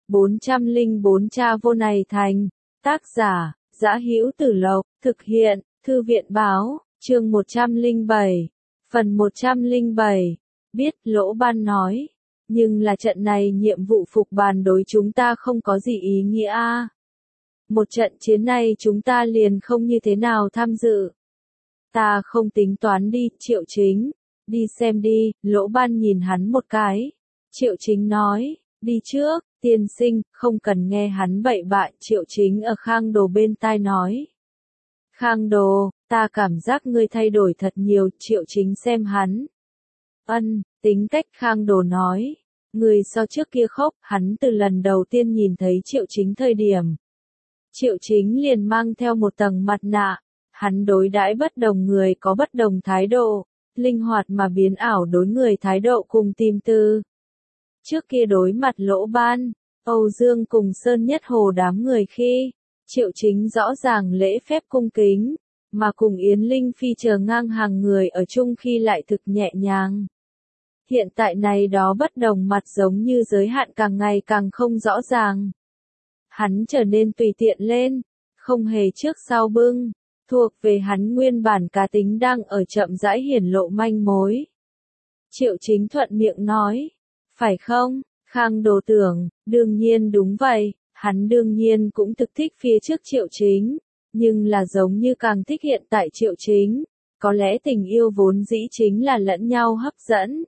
404 Cha vô này thành. Tác giả, Dã Hữu Tử Lộc, thực hiện, Thư viện báo, chương 107. Phần 107. Biết, Lỗ Ban nói. Nhưng là trận này nhiệm vụ phục bàn đối chúng ta không có gì ý nghĩa a. Một trận chiến này chúng ta liền không như thế nào tham dự. Ta không tính toán đi, Triệu Chính. Đi xem đi, Lỗ Ban nhìn hắn một cái. Triệu Chính nói, đi trước, tiên sinh, không cần nghe hắn bậy bạ. Triệu Chính ở Khang Đồ bên tai nói. Khang Đồ, ta cảm giác ngươi thay đổi thật nhiều. Triệu Chính xem hắn. Tính cách. Khang Đồ nói. Người so trước kia khóc. Hắn từ lần đầu tiên nhìn thấy Triệu Chính thời điểm. Triệu Chính liền mang theo một tầng mặt nạ. Hắn đối đãi bất đồng người có bất đồng thái độ, linh hoạt mà biến ảo đối người thái độ cùng tìm tư. Trước kia đối mặt Lỗ Ban, Âu Dương cùng Sơn Nhất Hồ đám người khi, Triệu Chính rõ ràng lễ phép cung kính, mà cùng Yến Linh Phi chờ ngang hàng người ở chung khi lại thực nhẹ nhàng. Hiện tại này đó bất đồng mặt giống như giới hạn càng ngày càng không rõ ràng. Hắn trở nên tùy tiện lên, không hề trước sau bưng. Thuộc về hắn nguyên bản cá tính đang ở chậm rãi hiển lộ manh mối. Triệu Chính thuận miệng nói. Phải không? Khang Đồ tưởng, đương nhiên đúng vậy, hắn đương nhiên cũng thực thích phía trước Triệu Chính, nhưng là giống như càng thích hiện tại Triệu Chính, có lẽ tình yêu vốn dĩ chính là lẫn nhau hấp dẫn.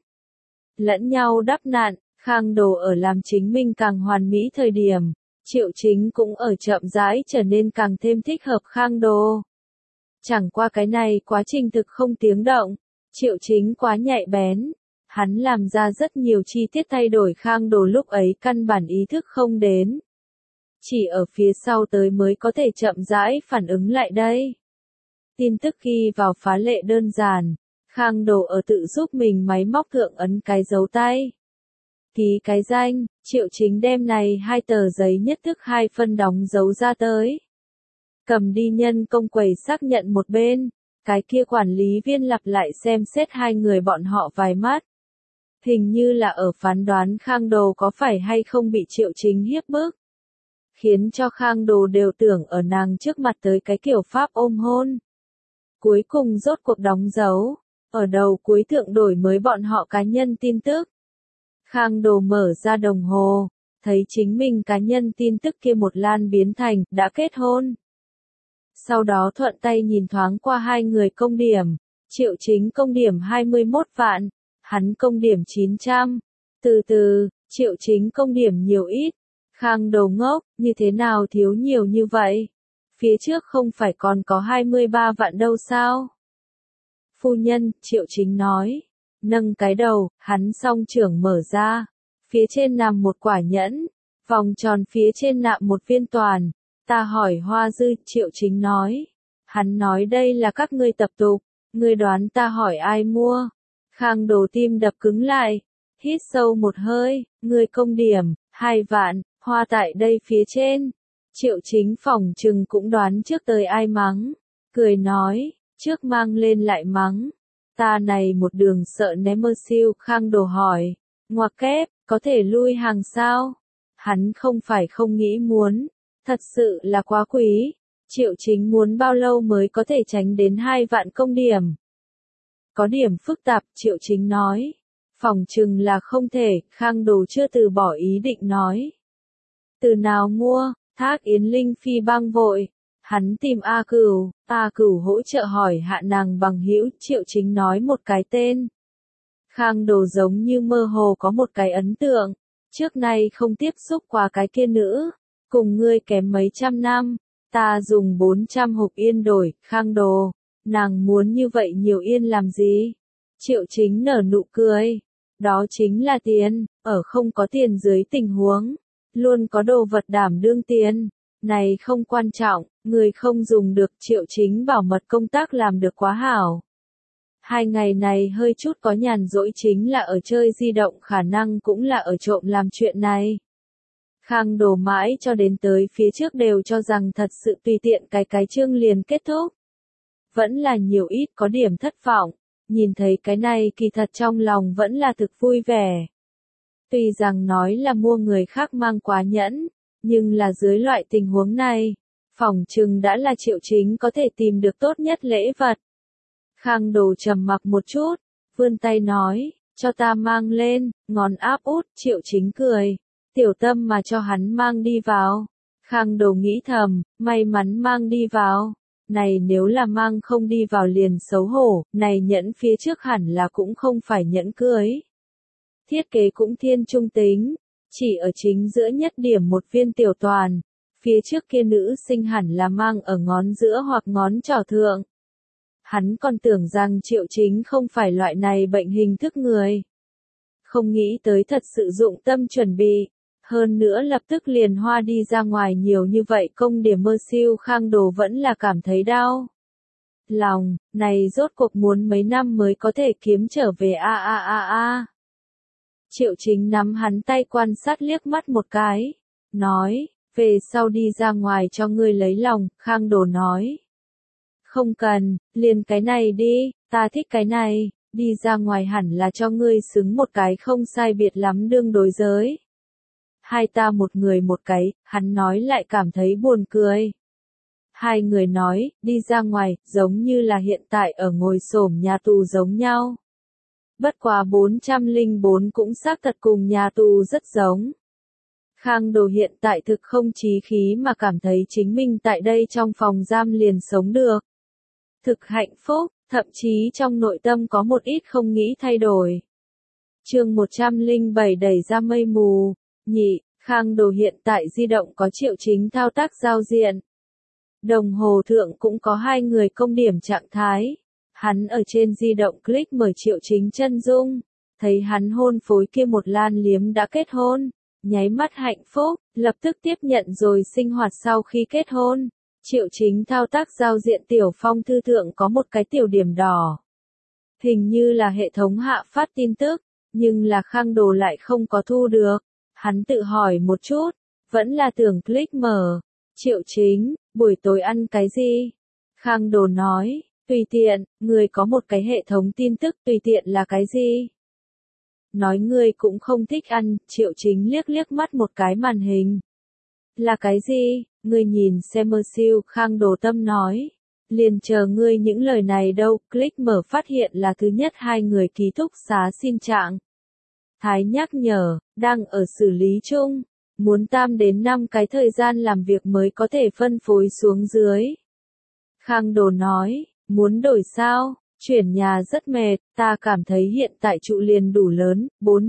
Lẫn nhau đắp nạn, Khang Đồ ở làm chính mình càng hoàn mỹ thời điểm, Triệu Chính cũng ở chậm rãi trở nên càng thêm thích hợp Khang Đồ. Chẳng qua cái này quá trình thực không tiếng động, Triệu Chính quá nhạy bén, hắn làm ra rất nhiều chi tiết thay đổi Khang Đồ lúc ấy căn bản ý thức không đến. Chỉ ở phía sau tới mới có thể chậm rãi phản ứng lại đây. Tin tức ghi vào phá lệ đơn giản, Khang Đồ ở tự giúp mình máy móc thượng ấn cái dấu tay. Ký cái danh, Triệu Chính đem này 2 tờ giấy nhất thức 2 phân đóng dấu ra tới. Cầm đi nhân công quầy xác nhận một bên, cái kia quản lý viên lặp lại xem xét 2 người bọn họ vài mắt. Hình như là ở phán đoán Khang Đồ có phải hay không bị Triệu Chính hiếp bức. Khiến cho Khang Đồ đều tưởng ở nàng trước mặt tới cái kiểu pháp ôm hôn. Cuối cùng rốt cuộc đóng dấu, ở đầu cuối thượng đổi mới bọn họ cá nhân tin tức. Khang Đồ mở ra đồng hồ, thấy chính mình cá nhân tin tức kia một lan biến thành đã kết hôn. Sau đó thuận tay nhìn thoáng qua 2 người công điểm, Triệu Chính công điểm 21 vạn, hắn công điểm 900. Từ, Triệu Chính công điểm nhiều ít. Khang Đồ ngốc, như thế nào thiếu nhiều như vậy? Phía trước không phải còn có 23 vạn đâu sao? Phu nhân, Triệu Chính nói. Nâng cái đầu, hắn song trưởng mở ra. Phía trên nằm một quả nhẫn, vòng tròn phía trên nạm một viên toàn. Ta hỏi Hoa Dư, Triệu Chính nói. Hắn nói đây là các ngươi tập tục, ngươi đoán ta hỏi ai mua. Khang Đồ tim đập cứng lại, hít sâu một hơi, ngươi công điểm, 2 vạn, hoa tại đây phía trên. Triệu Chính phỏng chừng cũng đoán trước tới ai mắng, cười nói, trước mang lên lại mắng. Ta này một đường sợ né mơ siêu. Khang Đồ hỏi, ngoặc kép, có thể lui hàng sao? Hắn không phải không nghĩ muốn. Thật sự là quá quý. Triệu Chính muốn bao lâu mới có thể tránh đến 2 vạn công điểm? Có điểm phức tạp, Triệu Chính nói. Phỏng chừng là không thể, Khang Đồ chưa từ bỏ ý định nói. Từ nào mua? Thác Yến Linh Phi băng vội. Hắn tìm A Cửu hỗ trợ hỏi hạ nàng bằng hữu. Triệu Chính nói một cái tên. Khang Đồ giống như mơ hồ có một cái ấn tượng. Trước nay không tiếp xúc qua cái kia nữ. Cùng ngươi kém mấy trăm năm, ta dùng 400 hộp yên đổi. Khang Đồ, nàng muốn như vậy nhiều yên làm gì? Triệu Chính nở nụ cười. Đó chính là tiền, ở không có tiền dưới tình huống. Luôn có đồ vật đảm đương tiền. Này không quan trọng, người không dùng được. Triệu Chính bảo mật công tác làm được quá hảo. 2 ngày này hơi chút có nhàn rỗi chính là ở chơi di động, khả năng cũng là ở trộm làm chuyện này. Khang Đồ mãi cho đến tới phía trước đều cho rằng thật sự tùy tiện cái chương liền kết thúc. Vẫn là nhiều ít có điểm thất vọng, nhìn thấy cái này kỳ thật trong lòng vẫn là thực vui vẻ. Tuy rằng nói là mua người khác mang quá nhẫn, nhưng là dưới loại tình huống này, phỏng chừng đã là Triệu Chính có thể tìm được tốt nhất lễ vật. Khang Đồ trầm mặc một chút, vươn tay nói, cho ta mang lên, ngón áp út, Triệu Chính cười, tiểu tâm mà cho hắn mang đi vào. Khang Đồ nghĩ thầm, may mắn mang đi vào, này nếu là mang không đi vào liền xấu hổ, này nhẫn phía trước hẳn là cũng không phải nhẫn cưới. Thiết kế cũng thiên trung tính, chỉ ở chính giữa nhất điểm một viên tiểu toàn, phía trước kia nữ sinh hẳn là mang ở ngón giữa hoặc ngón trỏ thượng. Hắn còn tưởng rằng Triệu Chính không phải loại này bệnh hình thức người. Không nghĩ tới thật sự dụng tâm chuẩn bị, hơn nữa lập tức liền hoa đi ra ngoài nhiều như vậy công điểm mơ siêu. Khang Đồ vẫn là cảm thấy đau lòng, này rốt cuộc muốn mấy năm mới có thể kiếm trở về a. Triệu Chính nắm hắn tay quan sát liếc mắt một cái, nói, về sau đi ra ngoài cho ngươi lấy lòng. Khang Đồ nói, không cần, liền cái này đi, ta thích cái này, đi ra ngoài hẳn là cho ngươi xứng một cái không sai biệt lắm đương đối giới. Hai ta một người một cái, hắn nói lại cảm thấy buồn cười. Hai người nói, đi ra ngoài, giống như là hiện tại ở ngồi xổm nhà tù giống nhau. Bất quá 404 cũng xác thật cùng nhà tù rất giống. Khang Đồ hiện tại thực không chí khí mà cảm thấy chính mình tại đây trong phòng giam liền sống được. Thực hạnh phúc, thậm chí trong nội tâm có một ít không nghĩ thay đổi. Chương 107 đẩy ra mây mù. Nhị, Khang Đồ hiện tại di động có Triệu Chính thao tác giao diện. Đồng hồ thượng cũng có hai người công điểm trạng thái. Hắn ở trên di động click mở Triệu Chính chân dung, thấy hắn hôn phối kia một lan liếm đã kết hôn, nháy mắt hạnh phúc, lập tức tiếp nhận rồi sinh hoạt sau khi kết hôn. Triệu Chính thao tác giao diện tiểu phong thư thượng có một cái tiểu điểm đỏ. Hình như là hệ thống hạ phát tin tức, nhưng là Khang Đồ lại không có thu được. Hắn tự hỏi một chút, vẫn là tưởng click mở. Triệu Chính, buổi tối ăn cái gì? Khang Đồ nói, tùy tiện, người có một cái hệ thống tin tức tùy tiện là cái gì? Nói ngươi cũng không thích ăn, Triệu Chính liếc liếc mắt một cái màn hình. Là cái gì? Ngươi nhìn xem mơ siêu. Khang Đồ tâm nói. Liền chờ ngươi những lời này đâu. Click mở phát hiện là thứ nhất hai người ký túc xá xin trạng thái nhắc nhở, đang ở xử lý chung. Muốn 3 đến 5 cái thời gian làm việc mới có thể phân phối xuống dưới. Khang Đồ nói, muốn đổi sao? Chuyển nhà rất mệt, ta cảm thấy hiện tại trụ liền đủ lớn.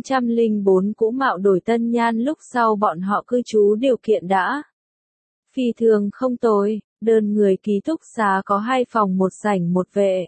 404 cũ mạo đổi tân nhan lúc sau bọn họ cư trú điều kiện đã phi thường không tồi, đơn người ký túc xá có 2 phòng 1 sảnh 1 vệ.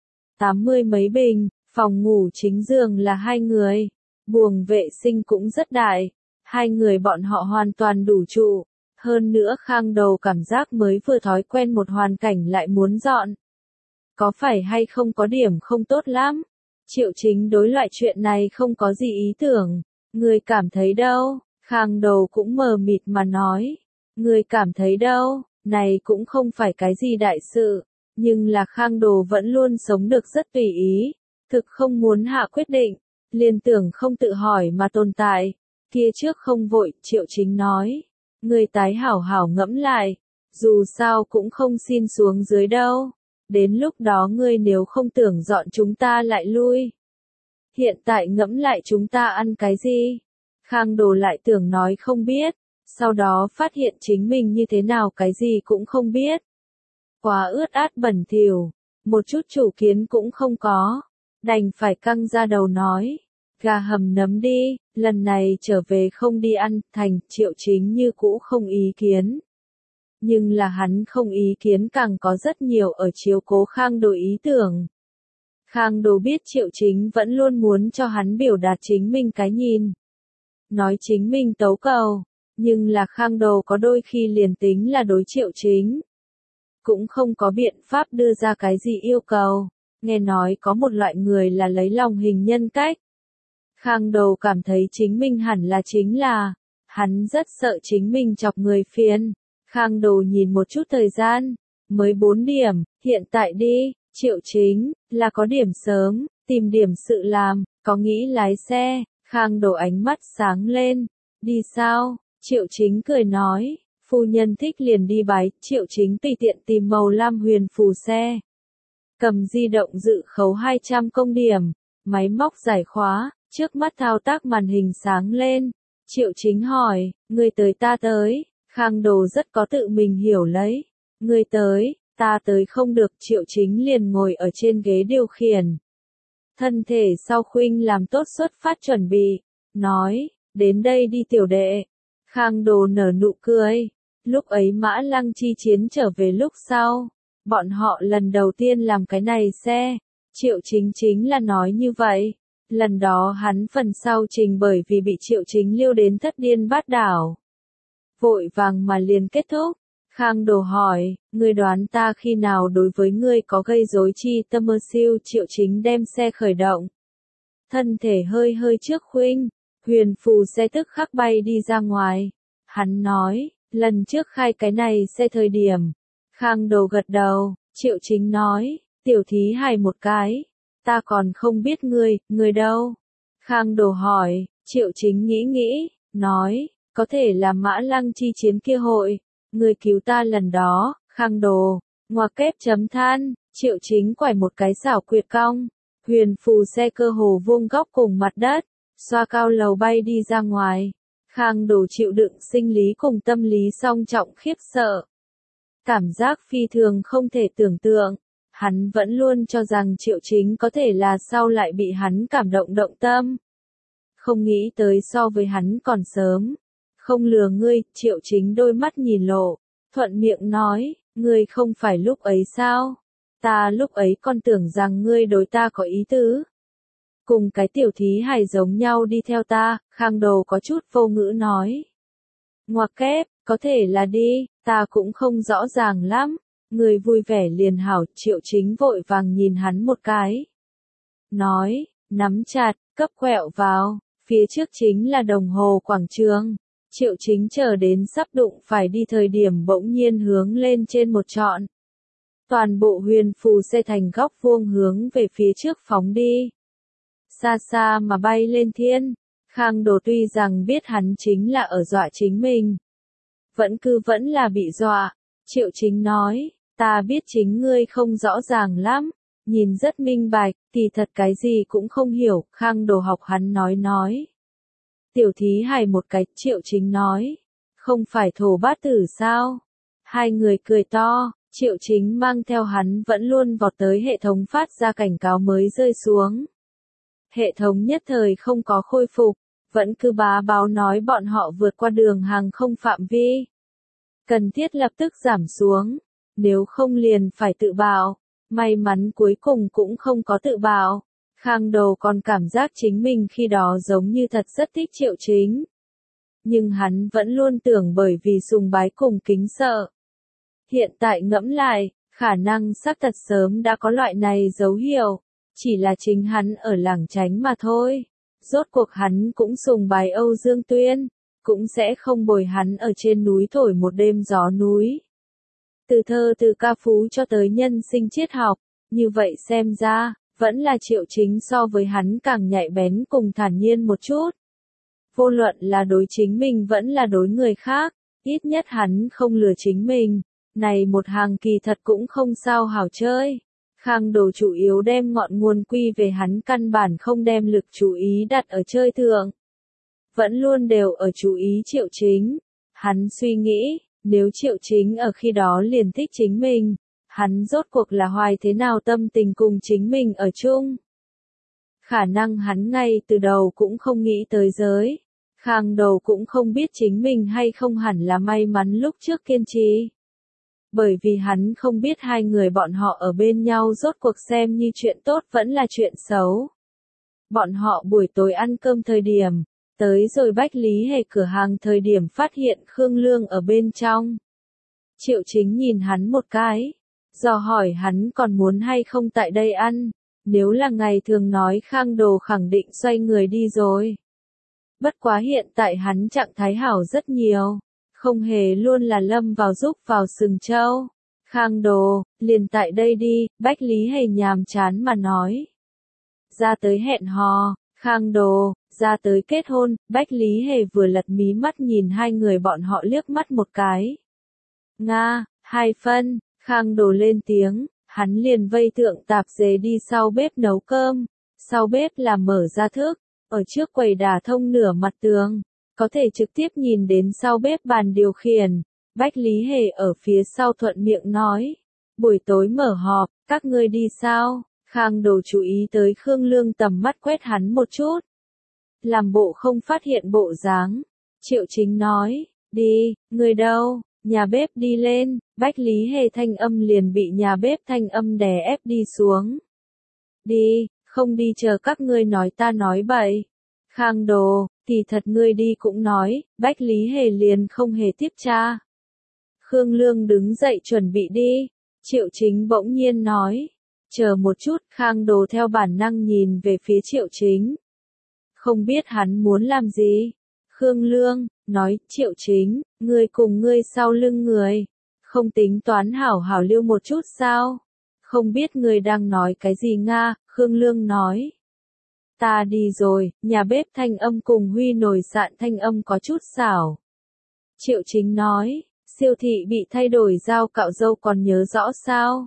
80 mấy bình, phòng ngủ chính giường là 2 người, buồng vệ sinh cũng rất đại, 2 người bọn họ hoàn toàn đủ trụ. Hơn nữa Khang Đồ cảm giác mới vừa thói quen một hoàn cảnh lại muốn dọn. Có phải hay không có điểm không tốt lắm? Triệu Chính đối loại chuyện này không có gì ý tưởng. Người cảm thấy đâu? Khang Đồ cũng mờ mịt mà nói. Người cảm thấy đâu? Này cũng không phải cái gì đại sự. Nhưng là Khang Đồ vẫn luôn sống được rất tùy ý. Thực không muốn hạ quyết định. Liên tưởng không tự hỏi mà tồn tại. Kia trước không vội, Triệu Chính nói. Người tái hảo hảo ngẫm lại. Dù sao cũng không xin xuống dưới đâu. Đến lúc đó ngươi nếu không tưởng dọn chúng ta lại lui. Hiện tại ngẫm lại chúng ta ăn cái gì? Khang Đồ lại tưởng nói không biết. Sau đó phát hiện chính mình như thế nào cái gì cũng không biết. Quá ướt át bẩn thỉu, một chút chủ kiến cũng không có. Đành phải căng ra đầu nói. Gà hầm nấm đi, lần này trở về không đi ăn. Thành, Triệu Chính như cũ không ý kiến. Nhưng là hắn không ý kiến càng có rất nhiều ở chiếu cố Khang Đồ ý tưởng. Khang Đồ biết Triệu Chính vẫn luôn muốn cho hắn biểu đạt chính mình cái nhìn. Nói chính mình tấu cầu. Nhưng là Khang Đồ có đôi khi liền tính là đối Triệu Chính. Cũng không có biện pháp đưa ra cái gì yêu cầu. Nghe nói có một loại người là lấy lòng hình nhân cách. Khang Đồ cảm thấy chính mình hẳn là chính là. Hắn rất sợ chính mình chọc người phiền. Khang Đồ nhìn một chút thời gian, mới 4 điểm, hiện tại đi, Triệu Chính, là có điểm sớm, tìm điểm sự làm, có nghĩ lái xe. Khang Đồ ánh mắt sáng lên. Đi sao? Triệu Chính cười nói. Phu nhân thích liền đi bái. Triệu Chính tùy tiện tìm màu lam huyền phù xe. Cầm di động dự khấu 200 công điểm. Máy móc giải khóa. Trước mắt thao tác màn hình sáng lên. Triệu Chính hỏi. Người tới ta tới. Khang Đồ rất có tự mình hiểu lấy. Người tới, ta tới không được. Triệu Chính liền ngồi ở trên ghế điều khiển. Thân thể sau khuynh làm tốt xuất phát chuẩn bị. Nói, đến đây đi tiểu đệ. Khang Đồ nở nụ cười. Lúc ấy Mã Lăng chi chiến trở về lúc sau. Bọn họ lần đầu tiên làm cái này xe. Triệu Chính chính là nói như vậy. Lần đó hắn phần sau trình bởi vì bị Triệu Chính liêu đến thất điên bát đảo. Vội vàng mà liền kết thúc. Khang Đồ hỏi, ngươi đoán ta khi nào đối với ngươi có gây rối chi tâm mơ siêu. Triệu Chính đem xe khởi động. Thân thể hơi hơi trước khuynh, huyền phù xe tức khắc bay đi ra ngoài. Hắn nói, lần trước khai cái này xe thời điểm. Khang Đồ gật đầu. Triệu Chính nói, tiểu thí hài một cái. Ta còn không biết ngươi đâu. Khang Đồ hỏi. Triệu Chính nghĩ nghĩ, nói, có thể là Mã Lăng chi chiến kia hội. Ngươi cứu ta lần đó. Khang Đồ, ngoặc kép chấm than. Triệu Chính quải một cái xảo quyệt cong. Huyền phù xe cơ hồ vuông góc cùng mặt đất. Xoa cao lầu bay đi ra ngoài. Khang Đồ chịu đựng sinh lý cùng tâm lý song trọng khiếp sợ. Cảm giác phi thường không thể tưởng tượng. Hắn vẫn luôn cho rằng Triệu Chính có thể là sau lại bị hắn cảm động động tâm. Không nghĩ tới so với hắn còn sớm. Không lừa ngươi. Triệu Chính đôi mắt nhìn lộ. Thuận miệng nói, ngươi không phải lúc ấy sao? Ta lúc ấy còn tưởng rằng ngươi đối ta có ý tứ. Cùng cái tiểu thí hài giống nhau đi theo ta. Khang Đồ có chút vô ngữ nói. Ngoặc kép, có thể là đi, ta cũng không rõ ràng lắm. Người vui vẻ liền hảo. Triệu Chính vội vàng nhìn hắn một cái. Nói, nắm chặt, cấp quẹo vào. Phía trước chính là đồng hồ quảng trường. Triệu Chính chờ đến sắp đụng phải đi thời điểm bỗng nhiên hướng lên trên một trọn. Toàn bộ huyền phù xe thành góc vuông hướng về phía trước phóng đi. Xa xa mà bay lên thiên. Khang Đồ tuy rằng biết hắn chính là ở dọa chính mình. Vẫn là bị dọa. Triệu Chính nói, ta biết chính ngươi không rõ ràng lắm. Nhìn rất minh bạch, thì thật cái gì cũng không hiểu. Khang Đồ học hắn nói. Tiểu thí hài một cái. Triệu Chính nói, không phải thổ bát tử sao? Hai người cười to. Triệu Chính mang theo hắn vẫn luôn vọt tới hệ thống phát ra cảnh cáo mới rơi xuống. Hệ thống nhất thời không có khôi phục, vẫn cứ bá báo nói bọn họ vượt qua đường hàng không phạm vi. Cần thiết lập tức giảm xuống, nếu không liền phải tự bạo. May mắn cuối cùng cũng không có tự bạo. Khang Đồ còn cảm giác chính mình khi đó giống như thật rất thích Triệu Chính. Nhưng hắn vẫn luôn tưởng bởi vì sùng bái cùng kính sợ. Hiện tại ngẫm lại, khả năng xác thật sớm đã có loại này dấu hiệu. Chỉ là chính hắn ở lảng tránh mà thôi. Rốt cuộc hắn cũng sùng bái Âu Dương Tuyên. Cũng sẽ không bồi hắn ở trên núi thổi một đêm gió núi. Từ thơ từ ca phú cho tới nhân sinh triết học. Như vậy xem ra, vẫn là Triệu Chính so với hắn càng nhạy bén cùng thản nhiên một chút. Vô luận là đối chính mình vẫn là đối người khác. Ít nhất hắn không lừa chính mình. Này một hàng kỳ thật cũng không sao hảo chơi. Khang Đồ chủ yếu đem ngọn nguồn quy về hắn căn bản không đem lực chú ý đặt ở chơi thượng. Vẫn luôn đều ở chú ý Triệu Chính. Hắn suy nghĩ, nếu Triệu Chính ở khi đó liền thích chính mình, hắn rốt cuộc là hoài thế nào tâm tình cùng chính mình ở chung. Khả năng hắn ngay từ đầu cũng không nghĩ tới giới. Khang Đồ cũng không biết chính mình hay không hẳn là may mắn lúc trước kiên trì. Bởi vì hắn không biết hai người bọn họ ở bên nhau rốt cuộc xem như chuyện tốt vẫn là chuyện xấu. Bọn họ buổi tối ăn cơm thời điểm, tới rồi Bách Lý Hề cửa hàng thời điểm phát hiện Khương Lương ở bên trong. Triệu Chính nhìn hắn một cái, dò hỏi hắn còn muốn hay không tại đây ăn, nếu là ngày thường nói Khang Đồ khẳng định xoay người đi rồi. Bất quá hiện tại hắn trạng thái hảo rất nhiều. Không hề luôn là lâm vào giúp vào sừng châu. Khang Đồ, liền tại đây đi. Bách Lý Hề nhàm chán mà nói. Ra tới hẹn hò. Khang Đồ, ra tới kết hôn, Bách Lý Hề vừa lật mí mắt nhìn hai người bọn họ liếc mắt một cái. Nga, hai phân, Khang Đồ lên tiếng, hắn liền vây Thượng Tạp Dề đi sau bếp nấu cơm, sau bếp là mở ra thức, ở trước quầy đả thông nửa mặt tường, có thể trực tiếp nhìn đến sau bếp bàn điều khiển. Bách Lý Hề ở phía sau thuận miệng nói, buổi tối mở họp, các ngươi đi sao? Khang Đồ chú ý tới Khương Lương tầm mắt quét hắn một chút. Làm bộ không phát hiện bộ dáng. Triệu Chính nói, đi, người đâu, nhà bếp đi lên, Bách Lý Hề thanh âm liền bị nhà bếp thanh âm đè ép đi xuống. Đi, không đi chờ các ngươi nói ta nói bậy. Khang Đồ, thì thật ngươi đi cũng nói, Bách Lý Hề liền không hề tiếp tra. Khương Lương đứng dậy chuẩn bị đi, Triệu Chính bỗng nhiên nói, chờ một chút, Khang Đồ theo bản năng nhìn về phía Triệu Chính. Không biết hắn muốn làm gì? Khương Lương, nói, Triệu Chính, ngươi cùng ngươi sau lưng người, không tính toán hảo hảo lưu một chút sao? Không biết ngươi đang nói cái gì Nga, Khương Lương nói. Ta đi rồi, nhà bếp thanh âm cùng Huy nồi sạn thanh âm có chút xảo. Triệu Chính nói, siêu thị bị thay đổi dao cạo râu còn nhớ rõ sao?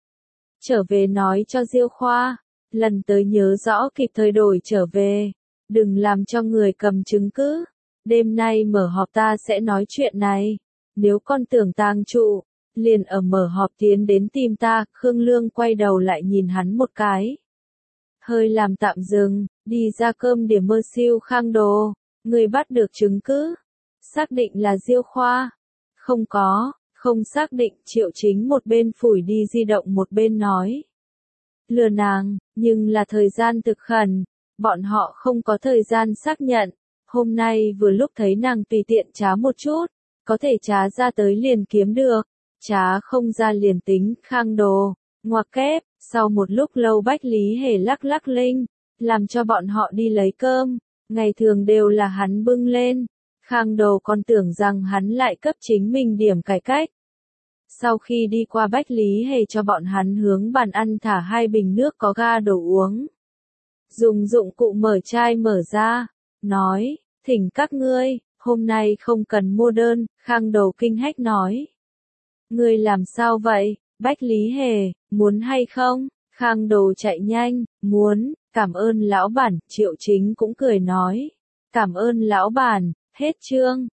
Trở về nói cho Diêu Khoa, lần tới nhớ rõ kịp thời đổi trở về, đừng làm cho người cầm chứng cứ. Đêm nay mở họp ta sẽ nói chuyện này, nếu con tưởng tang trụ, liền ở mở họp tiến đến tìm ta. Khương Lương quay đầu lại nhìn hắn một cái. Hơi làm tạm dừng, đi ra cơm điểm mơ siêu. Khang Đồ, người bắt được chứng cứ, xác định là Diêu Khoa. Không có, không xác định. Triệu Chính một bên phủi đi di động một bên nói. Lừa nàng, nhưng là thời gian thực khẩn, bọn họ không có thời gian xác nhận. Hôm nay vừa lúc thấy nàng tùy tiện trá một chút, có thể trá ra tới liền kiếm được, trá không ra liền tính. Khang Đồ, ngoặc kép, sau một lúc lâu Bách Lý Hề lắc lắc linh, làm cho bọn họ đi lấy cơm, ngày thường đều là hắn bưng lên. Khang Đồ còn tưởng rằng hắn lại cấp chính mình điểm cải cách. Sau khi đi qua Bách Lý Hề cho bọn hắn hướng bàn ăn thả 2 bình nước có ga đồ uống. Dùng dụng cụ mở chai mở ra, nói, thỉnh các ngươi, hôm nay không cần mua đơn. Khang Đồ kinh hách nói. Ngươi làm sao vậy? Bách Lý Hề, muốn hay không? Khang Đồ chạy nhanh, muốn, cảm ơn lão bản. Triệu Chính cũng cười nói, cảm ơn lão bản. Hết chương.